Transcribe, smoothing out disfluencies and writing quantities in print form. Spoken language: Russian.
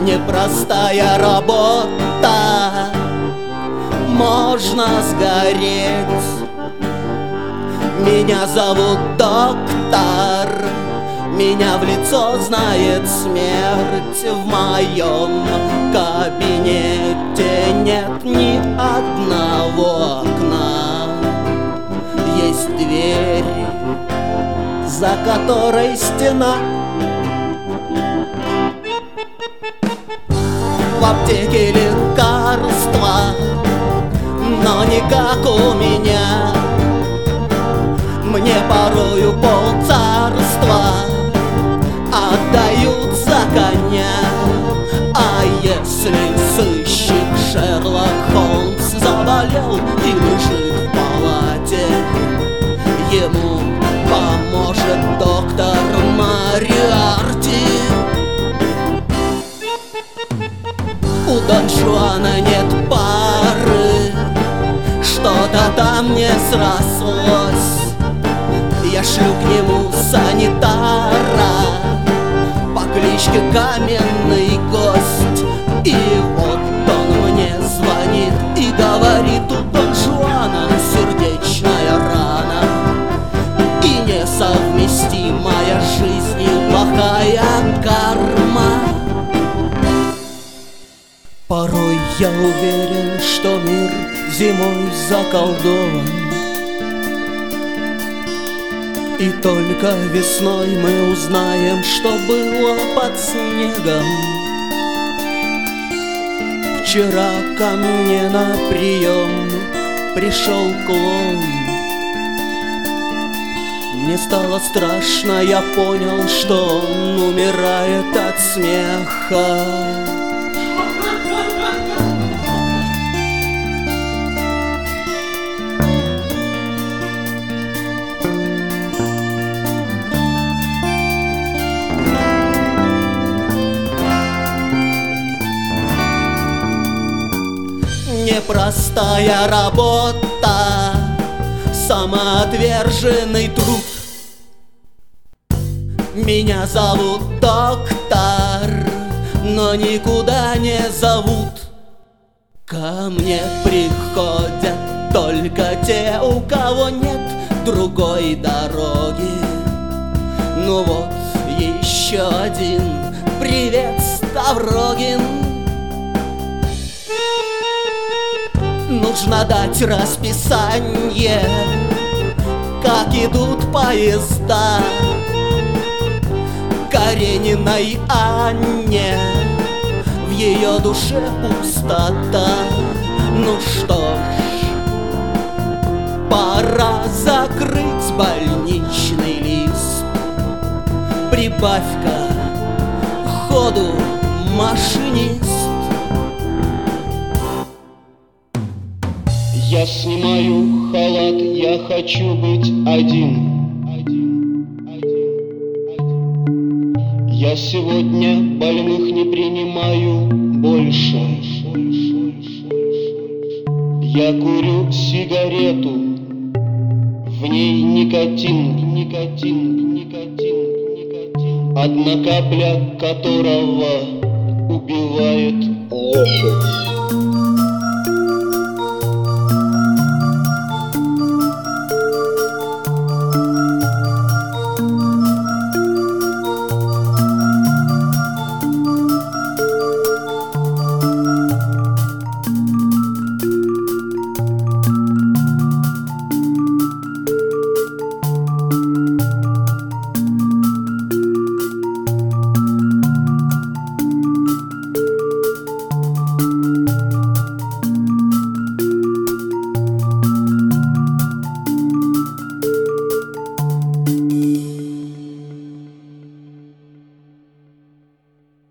Непростая работа, можно сгореть. Меня зовут доктор, меня в лицо знает смерть. В моем кабинете нет ни одного окна. Есть дверь, за которой стена. В аптеке лекарства, но не как у меня. Мне порою полцарства отдают за коня. А если сыщик Шерлок Холмс заболел и лежит в палате, ему поможет доктор Мориарти. У Дон Жуана нет пары, что-то там не срослось. Я шлю к нему санитара по кличке Каменный Гость. И вот он мне звонит и говорит: у Дон Жуана сердечная рана, и несовместимая с жизнью плохая карма. Порой я уверен, что мир зимой заколдован, и только весной мы узнаем, что было под снегом. Вчера ко мне на прием пришел клоун. Мне стало страшно, я понял, что он умирает от смеха. Непростая работа, самоотверженный труд. Меня зовут доктор, но никуда не зовут. Ко мне приходят только те, у кого нет другой дороги. Ну вот еще один привет, Ставрогин. Нужно дать расписание, как идут поезда. Карениной Анне в ее душе пустота. Ну что ж, пора закрыть больничный лист. Прибавь-ка ходу, машинист. Я снимаю халат, я хочу быть один. Я сегодня больных не принимаю больше. Я курю сигарету, в ней никотин. Одна капля которого убивает лошадь.